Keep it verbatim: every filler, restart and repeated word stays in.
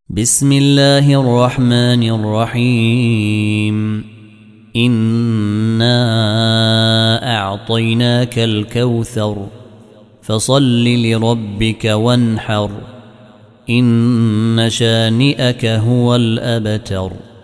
بسم الله الرحمن الرحيم. إنا أعطيناك الكوثر فصل لربك وانحر إن شانئك هو الأبتر.